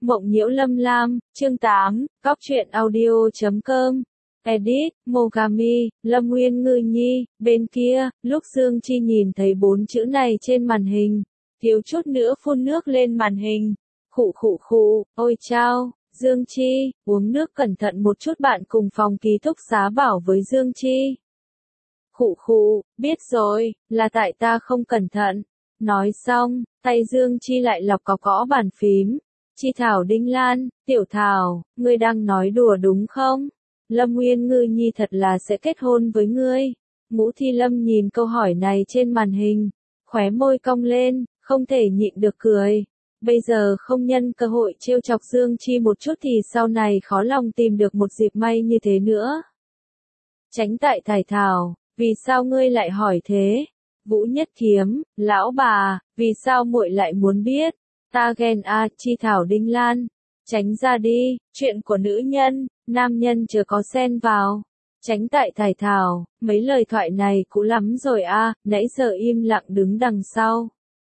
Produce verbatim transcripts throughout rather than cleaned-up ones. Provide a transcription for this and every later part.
Mộng nhiễu lâm lam, chương tám, góc truyện audio.com. Edit, Mogami, Lâm Nguyên Ngư Nhi, bên kia, lúc Dương Chi nhìn thấy bốn chữ này trên màn hình, thiếu chút nữa phun nước lên màn hình. Khụ khụ khụ, ôi chao, Dương Chi, uống nước cẩn thận một chút, bạn cùng phòng ký túc xá bảo với Dương Chi. Khụ khụ, biết rồi, là tại ta không cẩn thận. Nói xong, tay Dương Chi lại lọc có gõ bàn phím. Chi Thảo Đinh Lan, Tiểu Thảo, ngươi đang nói đùa đúng không? Lâm Nguyên Ngư Nhi thật là sẽ kết hôn với ngươi. Ngũ Thi Lâm nhìn câu hỏi này trên màn hình, khóe môi cong lên, không thể nhịn được cười. Bây giờ không nhân cơ hội trêu chọc Dương Chi một chút thì sau này khó lòng tìm được một dịp may như thế nữa. Tránh tại Thải Thảo, vì sao ngươi lại hỏi thế? Vũ Nhất Kiếm, lão bà, vì sao muội lại muốn biết? Ta ghen a, Chi Thảo Đinh Lan, tránh ra đi, chuyện của nữ nhân, nam nhân chưa có xen vào. Tránh tại Thải Thảo, mấy lời thoại này cũ lắm rồi a, nãy giờ im lặng đứng đằng sau.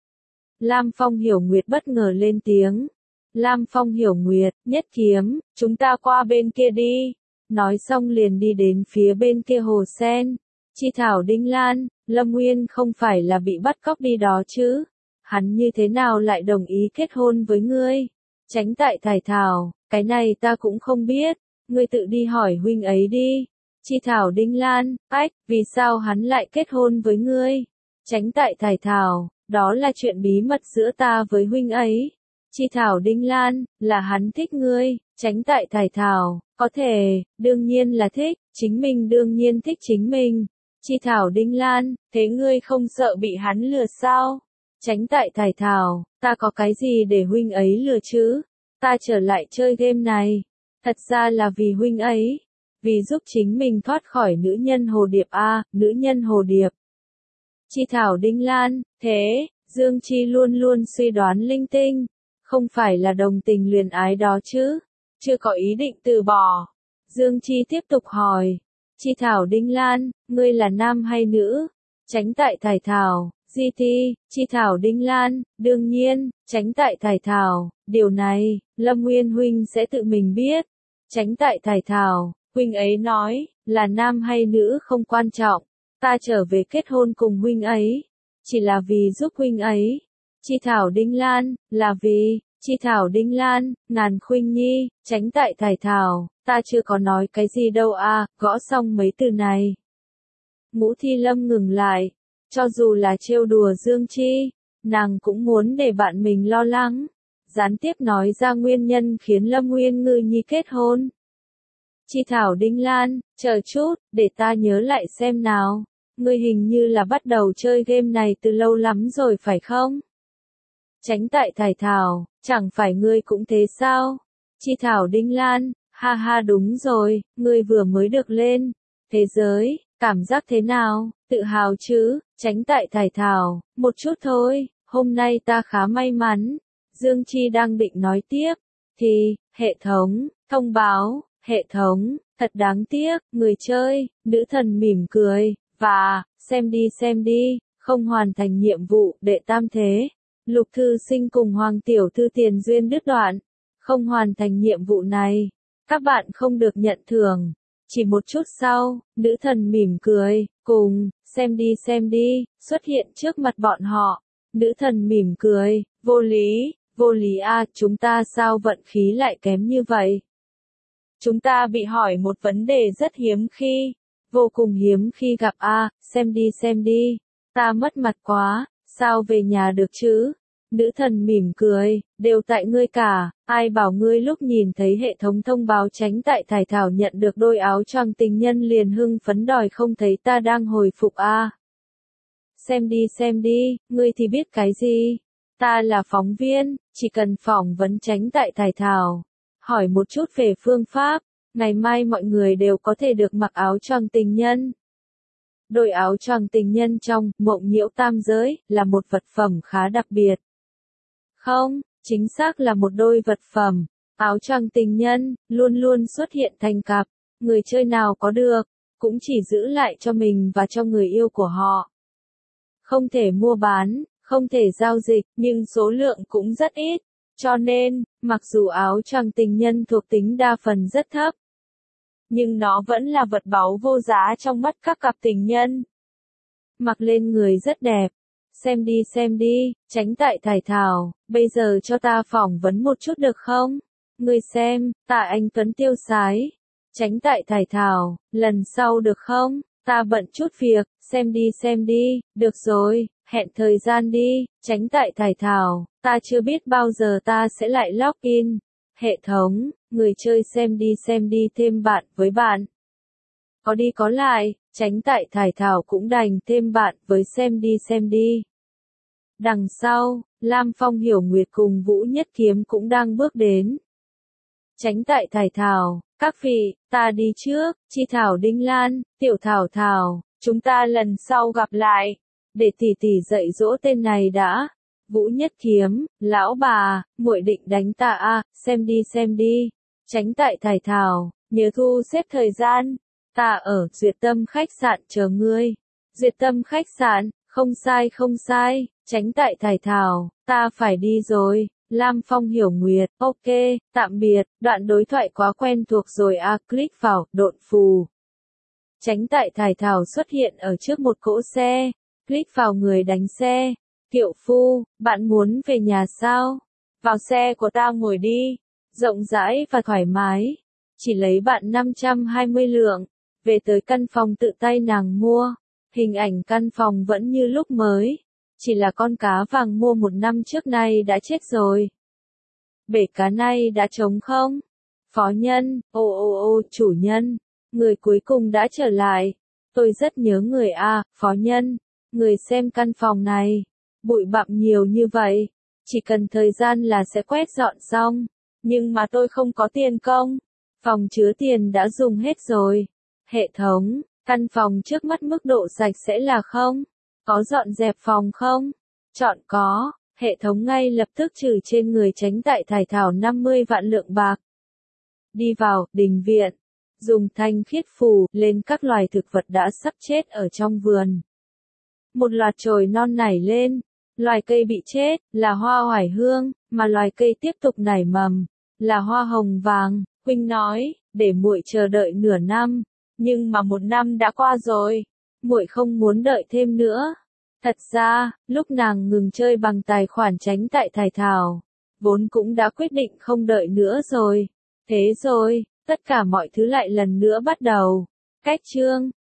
Lam Phong Hiểu Nguyệt bất ngờ lên tiếng. Lam Phong Hiểu Nguyệt, Nhất Kiếm, chúng ta qua bên kia đi. Nói xong liền đi đến phía bên kia hồ sen. Chi Thảo Đinh Lan, Lâm Nguyên không phải là bị bắt cóc đi đó chứ? Hắn như thế nào lại đồng ý kết hôn với ngươi? Tránh tại Thải Thảo, cái này ta cũng không biết, ngươi tự đi hỏi huynh ấy đi. Chi Thảo Đinh Lan, ách, vì sao hắn lại kết hôn với ngươi? Tránh tại Thải Thảo, đó là chuyện bí mật giữa ta với huynh ấy. Chi Thảo Đinh Lan, là hắn thích ngươi. Tránh tại Thải Thảo, có thể, đương nhiên là thích, chính mình đương nhiên thích chính mình. Chi Thảo Đinh Lan, thế ngươi không sợ bị hắn lừa sao? Tránh tại Thải Thảo, ta có cái gì để huynh ấy lừa chứ? Ta trở lại chơi game này, thật ra là vì huynh ấy, vì giúp chính mình thoát khỏi nữ nhân hồ điệp a, nữ nhân hồ điệp. Chi Thảo Đinh Lan, thế, Dương Chi luôn luôn suy đoán linh tinh, không phải là đồng tình luyến ái đó chứ, chưa có ý định từ bỏ. Dương Chi tiếp tục hỏi, Chi Thảo Đinh Lan, ngươi là nam hay nữ? Tránh tại Thải Thảo, giê tê, Chi Thảo Đinh Lan, đương nhiên, tránh tại Thải Thảo, điều này, Lâm Nguyên huynh sẽ tự mình biết. Tránh tại Thải Thảo, huynh ấy nói, là nam hay nữ không quan trọng, ta trở về kết hôn cùng huynh ấy, chỉ là vì giúp huynh ấy. Chi Thảo Đinh Lan, là vì, Chi Thảo Đinh Lan, Ngàn Khuynh Nhi, tránh tại Thải Thảo, ta chưa có nói cái gì đâu a, gõ xong mấy từ này. Ngũ Thi Lâm ngừng lại. Cho dù là trêu đùa Dương Chi, nàng cũng muốn để bạn mình lo lắng. Gián tiếp nói ra nguyên nhân khiến Lâm Nguyên Ngư Nhi kết hôn. Chi Thảo Đinh Lan, chờ chút, để ta nhớ lại xem nào. Ngươi hình như là bắt đầu chơi game này từ lâu lắm rồi phải không? Tránh tại Thải Thảo, chẳng phải ngươi cũng thế sao? Chi Thảo Đinh Lan, ha ha đúng rồi, ngươi vừa mới được lên. Thế giới, cảm giác thế nào? Tự hào chứ? Tránh tại Thải Thảo, một chút thôi, hôm nay ta khá may mắn. Dương Chi đang định nói tiếp, thì, hệ thống, thông báo, hệ thống, thật đáng tiếc, người chơi, nữ thần mỉm cười, và, xem đi xem đi, không hoàn thành nhiệm vụ, đệ tam thế. Lục Thư Sinh cùng Hoàng Tiểu Thư tiền duyên đứt đoạn, không hoàn thành nhiệm vụ này, các bạn không được nhận thưởng. Chỉ một chút sau, nữ thần mỉm cười, cùng, xem đi xem đi, xuất hiện trước mặt bọn họ. Nữ thần mỉm cười, vô lý, vô lý a, chúng ta sao vận khí lại kém như vậy? Chúng ta bị hỏi một vấn đề rất hiếm khi, vô cùng hiếm khi gặp a, xem đi xem đi, ta mất mặt quá, sao về nhà được chứ? Nữ thần mỉm cười, đều tại ngươi cả, ai bảo ngươi lúc nhìn thấy hệ thống thông báo tránh tại Thải Thảo nhận được đôi áo choàng tình nhân liền hưng phấn đòi không thấy ta đang hồi phục a. À. Xem đi xem đi, ngươi thì biết cái gì? Ta là phóng viên, chỉ cần phỏng vấn tránh tại Thải Thảo, hỏi một chút về phương pháp, ngày mai mọi người đều có thể được mặc áo choàng tình nhân. Đôi áo choàng tình nhân trong Mộng Nhiễu Tam Giới là một vật phẩm khá đặc biệt. Không, chính xác là một đôi vật phẩm. Áo choàng tình nhân luôn luôn xuất hiện thành cặp, người chơi nào có được, cũng chỉ giữ lại cho mình và cho người yêu của họ. Không thể mua bán, không thể giao dịch, nhưng số lượng cũng rất ít. Cho nên, mặc dù áo choàng tình nhân thuộc tính đa phần rất thấp, nhưng nó vẫn là vật báu vô giá trong mắt các cặp tình nhân. Mặc lên người rất đẹp. Xem đi xem đi, Tránh Tại Thải Thảo, bây giờ cho ta phỏng vấn một chút được không? Ngươi xem, Tạ Anh Tuấn tiêu sái. Tránh Tại Thải Thảo, lần sau được không? Ta bận chút việc, xem đi xem đi, được rồi, hẹn thời gian đi. Tránh Tại Thải Thảo, ta chưa biết bao giờ ta sẽ lại login. Hệ thống, người chơi xem đi xem đi thêm bạn với bạn. Có đi có lại, Tránh Tại Thải Thảo cũng đành thêm bạn với xem đi xem đi. Đằng sau, Lam Phong Hiểu Nguyệt cùng Vũ Nhất Kiếm cũng đang bước đến. Tránh Tại Thải Thảo, các vị, ta đi trước, Chi Thảo Đinh Lan, Tiểu Thảo Thảo, chúng ta lần sau gặp lại. Để tỷ tỷ dạy dỗ tên này đã. Vũ Nhất Kiếm, lão bà, muội định đánh ta à, xem đi xem đi. Tránh Tại Thải Thảo, nhớ thu xếp thời gian. Ta ở Duyệt Tâm khách sạn chờ ngươi. Duyệt Tâm khách sạn, không sai không sai. Tránh Tại Thải Thảo, ta phải đi rồi. Lam Phong Hiểu Nguyệt, ok, tạm biệt, đoạn đối thoại quá quen thuộc rồi à, click vào, độn phù. Tránh Tại Thải Thảo xuất hiện ở trước một cỗ xe, click vào người đánh xe. Kiệu phu, bạn muốn về nhà sao? Vào xe của ta ngồi đi, rộng rãi và thoải mái. Chỉ lấy bạn năm trăm hai mươi lượng, về tới căn phòng tự tay nàng mua. Hình ảnh căn phòng vẫn như lúc mới. Chỉ là con cá vàng mua một năm trước nay đã chết rồi. Bể cá này đã trống không? Phó Nhân, ô ô ô, chủ nhân, người cuối cùng đã trở lại. Tôi rất nhớ người a, Phó Nhân, người xem căn phòng này. Bụi bặm nhiều như vậy, chỉ cần thời gian là sẽ quét dọn xong. Nhưng mà tôi không có tiền công. Phòng chứa tiền đã dùng hết rồi. Hệ thống, căn phòng trước mắt mức độ sạch sẽ là không? Có dọn dẹp phòng không? Chọn có, hệ thống ngay lập tức trừ trên người Tránh Tại Thải Thảo năm mươi vạn lượng bạc. Đi vào, đình viện, dùng thanh khiết phủ lên các loài thực vật đã sắp chết ở trong vườn. Một loạt chồi non nảy lên, loài cây bị chết, là hoa oải hương, mà loài cây tiếp tục nảy mầm, là hoa hồng vàng. Huynh nói, để muội chờ đợi nửa năm, nhưng mà một năm đã qua rồi. Muội không muốn đợi thêm nữa. Thật ra, lúc nàng ngừng chơi bằng tài khoản Tránh Tại Thải Thảo, vốn cũng đã quyết định không đợi nữa rồi. Thế rồi, tất cả mọi thứ lại lần nữa bắt đầu. Cách chương